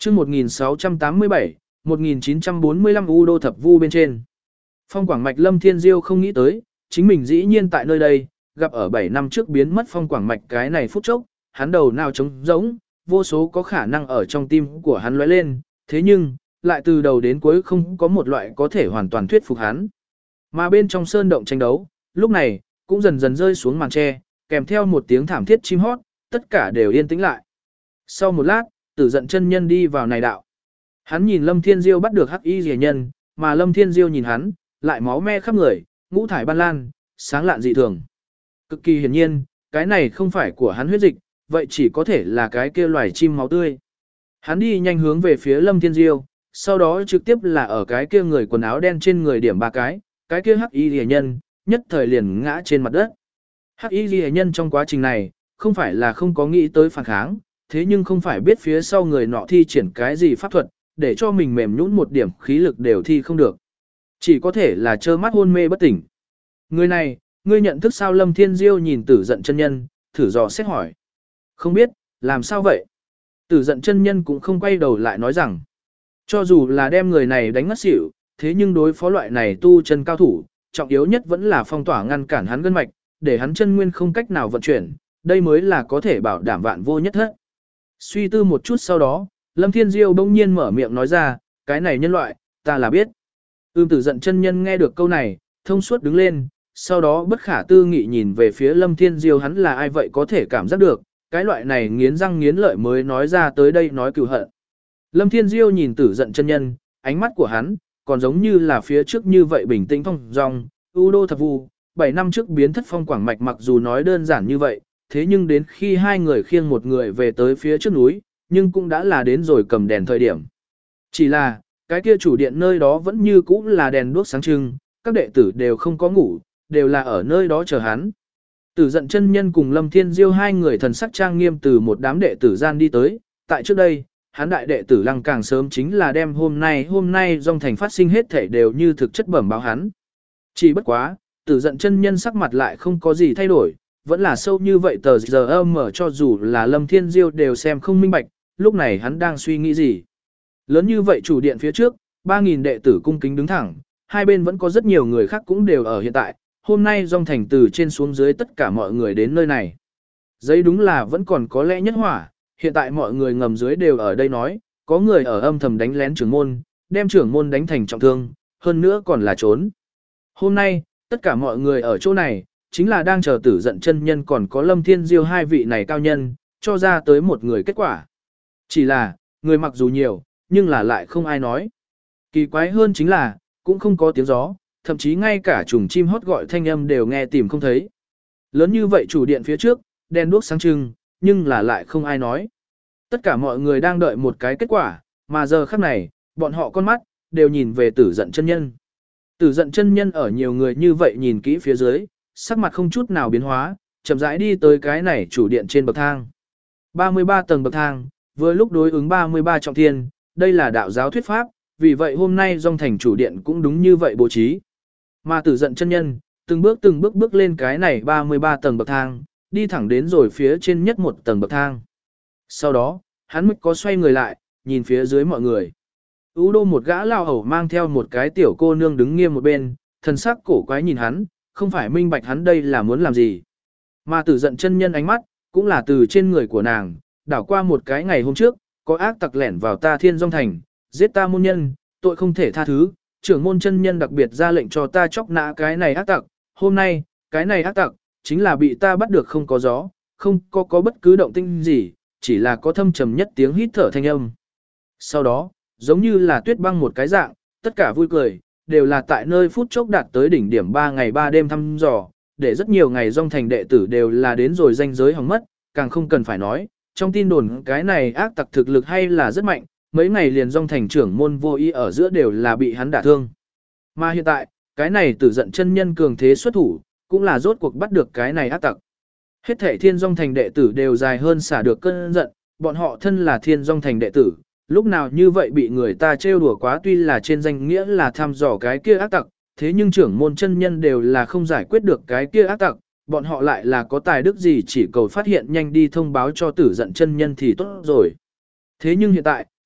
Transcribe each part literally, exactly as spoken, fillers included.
chương một nghìn sáu trăm tám mươi bảy, một nghìn chín trăm bốn mươi lăm U Đô Thập Vu bên trên. Phong Quảng Mạch Lâm Thiên Diêu không nghĩ tới, chính mình dĩ nhiên tại nơi đây, gặp ở bảy năm trước biến mất Phong Quảng Mạch cái này phút chốc, hắn đầu nào trống rỗng, vô số có khả năng ở trong tim của hắn lóe lên, thế nhưng, lại từ đầu đến cuối không có một loại có thể hoàn toàn thuyết phục hắn. Mà bên trong sơn động tranh đấu, lúc này, cũng dần dần rơi xuống màn tre, kèm theo một tiếng thảm thiết chim hót, tất cả đều yên tĩnh lại. Sau một lát, Tử Dận chân nhân đi vào này đạo. Hắn nhìn Lâm Thiên Diêu bắt được hắc y rìa nhân, mà Lâm Thiên Diêu nhìn hắn, lại máu me khắp người, ngũ thải ban lan, sáng lạn dị thường. Cực kỳ hiển nhiên, cái này không phải của hắn huyết dịch, vậy chỉ có thể là cái kia loài chim máu tươi. Hắn đi nhanh hướng về phía Lâm Thiên Diêu, sau đó trực tiếp là ở cái kia người quần áo đen trên người điểm ba cái, cái kia hắc y rìa nhân, nhất thời liền ngã trên mặt đất. Hắc y rìa nhân trong quá trình này, không phải là không có nghĩ tới phản kháng, thế nhưng không phải biết phía sau người nọ thi triển cái gì pháp thuật, để cho mình mềm nhũn một điểm khí lực đều thi không được. Chỉ có thể là trơ mắt hôn mê bất tỉnh. Người này, ngươi nhận thức sao? Lâm Thiên Diêu nhìn Tử Dận chân nhân, thử dò xét hỏi. Không biết, làm sao vậy? Tử Dận chân nhân cũng không quay đầu lại nói rằng, cho dù là đem người này đánh ngất xỉu, thế nhưng đối phó loại này tu chân cao thủ, trọng yếu nhất vẫn là phong tỏa ngăn cản hắn gân mạch, để hắn chân nguyên không cách nào vận chuyển, đây mới là có thể bảo đảm vạn vô nhất hết. Suy tư một chút sau đó, Lâm Thiên Diêu bỗng nhiên mở miệng nói ra, cái này nhân loại, ta là biết. Ưm Tử Dận chân nhân nghe được câu này, thông suốt đứng lên, sau đó bất khả tư nghị nhìn về phía Lâm Thiên Diêu, hắn là ai vậy có thể cảm giác được, cái loại này nghiến răng nghiến lợi mới nói ra tới đây nói cừu hận. Lâm Thiên Diêu nhìn Tử Dận chân nhân, ánh mắt của hắn, còn giống như là phía trước như vậy bình tĩnh thong dong, U Đô Thập Vu, bảy năm trước biến thất Phong Quảng Mạch mặc dù nói đơn giản như vậy, thế nhưng đến khi hai người khiêng một người về tới phía trước núi, nhưng cũng đã là đến rồi cầm đèn thời điểm. Chỉ là, cái kia chủ điện nơi đó vẫn như cũ là đèn đuốc sáng trưng, các đệ tử đều không có ngủ, đều là ở nơi đó chờ hắn. Tử Dận chân nhân cùng Lâm Thiên Diêu hai người thần sắc trang nghiêm từ một đám đệ tử gian đi tới, tại trước đây, hắn đại đệ tử Lăng càng sớm chính là đem hôm nay hôm nay dòng thành phát sinh hết thể đều như thực chất bẩm báo hắn. Chỉ bất quá, Tử Dận chân nhân sắc mặt lại không có gì thay đổi, vẫn là sâu như vậy tờ giờ mở cho dù là Lâm Thiên Diêu đều xem không minh bạch, lúc này hắn đang suy nghĩ gì. Lớn như vậy chủ điện phía trước, ba nghìn đệ tử cung kính đứng thẳng, hai bên vẫn có rất nhiều người khác cũng đều ở hiện tại, hôm nay dòng thành từ trên xuống dưới tất cả mọi người đến nơi này. Giấy đúng là vẫn còn có lẽ nhất hỏa, hiện tại mọi người ngầm dưới đều ở đây nói, có người ở âm thầm đánh lén trưởng môn, đem trưởng môn đánh thành trọng thương, hơn nữa còn là trốn. Hôm nay, tất cả mọi người ở chỗ này, chính là đang chờ Tử Dận chân nhân còn có Lâm Thiên Diêu hai vị này cao nhân, cho ra tới một người kết quả. Chỉ là, người mặc dù nhiều, nhưng là lại không ai nói. Kỳ quái hơn chính là, cũng không có tiếng gió, thậm chí ngay cả trùng chim hót gọi thanh âm đều nghe tìm không thấy. Lớn như vậy chủ điện phía trước, đèn đuốc sáng trưng, nhưng là lại không ai nói. Tất cả mọi người đang đợi một cái kết quả, mà giờ khắc này, bọn họ con mắt, đều nhìn về Tử Dận chân nhân. Tử Dận chân nhân ở nhiều người như vậy nhìn kỹ phía dưới, sắc mặt không chút nào biến hóa, chậm rãi đi tới cái này chủ điện trên bậc thang. ba mươi ba tầng bậc thang, với lúc đối ứng ba mươi ba trọng thiên, đây là đạo giáo thuyết pháp, vì vậy hôm nay dòng thành chủ điện cũng đúng như vậy bố trí. Mà Tử Dận chân nhân, từng bước từng bước bước lên cái này ba mươi ba tầng bậc thang, đi thẳng đến rồi phía trên nhất một tầng bậc thang. Sau đó, hắn mới có xoay người lại, nhìn phía dưới mọi người. U Đô một gã lao hầu mang theo một cái tiểu cô nương đứng nghiêm một bên, thần sắc cổ quái nhìn hắn, không phải minh bạch hắn đây là muốn làm gì. Mà Tử Dận chân nhân ánh mắt, cũng là từ trên người của nàng, đảo qua một cái ngày hôm trước, có ác tặc lẻn vào ta Thiên Dung Thành, giết ta môn nhân, tội không thể tha thứ, trưởng môn chân nhân đặc biệt ra lệnh cho ta chóc nã cái này ác tặc, hôm nay, cái này ác tặc, chính là bị ta bắt được không có gió, không có có bất cứ động tĩnh gì, chỉ là có thâm trầm nhất tiếng hít thở thanh âm. Sau đó, giống như là tuyết băng một cái dạng, tất cả vui cười, đều là tại nơi phút chốc đạt tới đỉnh điểm ba ngày ba đêm thăm dò, để rất nhiều ngày dòng thành đệ tử đều là đến rồi danh giới hỏng mất, càng không cần phải nói, trong tin đồn cái này ác tặc thực lực hay là rất mạnh, mấy ngày liền dòng thành trưởng môn vô ý ở giữa đều là bị hắn đả thương. Mà hiện tại, cái này Tử Dận chân nhân cường thế xuất thủ, cũng là rốt cuộc bắt được cái này ác tặc. Hết thể Thiên Dung Thành đệ tử đều dài hơn xả được cơn giận, bọn họ thân là Thiên Dung Thành đệ tử, lúc nào như vậy bị người ta trêu đùa quá, tuy là trên danh nghĩa là thăm dò cái kia ác tặc, thế nhưng trưởng môn chân nhân đều là không giải quyết được cái kia ác tặc, bọn họ lại là có tài đức gì chỉ cầu phát hiện nhanh đi thông báo cho Tử Dận chân nhân thì tốt rồi. Thế nhưng hiện tại,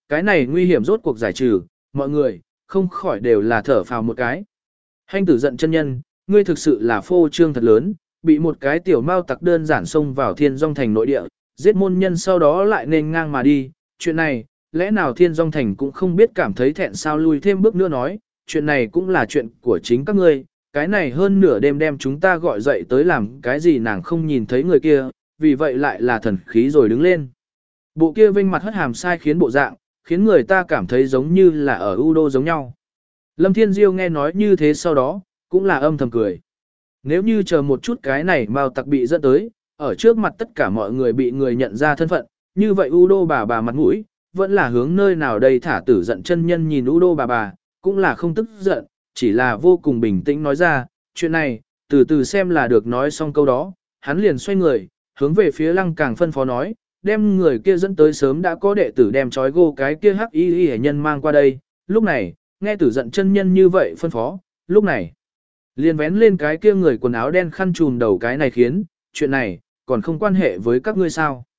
cái này nguy hiểm rốt cuộc giải trừ, mọi người, không khỏi đều là thở phào một cái. Hành tử giận chân nhân, ngươi thực sự là phô trương thật lớn, bị một cái tiểu mao tặc đơn giản xông vào thiên dòng thành nội địa, giết môn nhân sau đó lại nên ngang mà đi, chuyện này, lẽ nào thiên dòng thành cũng không biết cảm thấy thẹn sao lui thêm bước nữa nói, chuyện này cũng là chuyện của chính các ngươi, cái này hơn nửa đêm đem chúng ta gọi dậy tới làm cái gì nàng không nhìn thấy người kia, vì vậy lại là thần khí rồi đứng lên. Bộ kia vinh mặt hất hàm sai khiến bộ dạng, khiến người ta cảm thấy giống như là ở U Đô giống nhau. Lâm Thiên Diêu nghe nói như thế sau đó, cũng là âm thầm cười. Nếu như chờ một chút cái này Mao tặc bị dẫn tới, ở trước mặt tất cả mọi người bị người nhận ra thân phận, như vậy U Đô bà bà mặt mũi, vẫn là hướng nơi nào đây thả tử giận chân nhân nhìn U Đô bà bà, cũng là không tức giận, chỉ là vô cùng bình tĩnh nói ra, chuyện này, từ từ xem là được nói xong câu đó, hắn liền xoay người, hướng về phía lăng càng phân phó nói, đem người kia dẫn tới sớm đã có đệ tử đem trói gô cái kia hắc y y nhân mang qua đây, lúc này, nghe tử giận chân nhân như vậy phân phó, lúc này, liền vén lên cái kia người quần áo đen khăn trùm đầu cái này khiến, chuyện này, còn không quan hệ với các ngươi sao.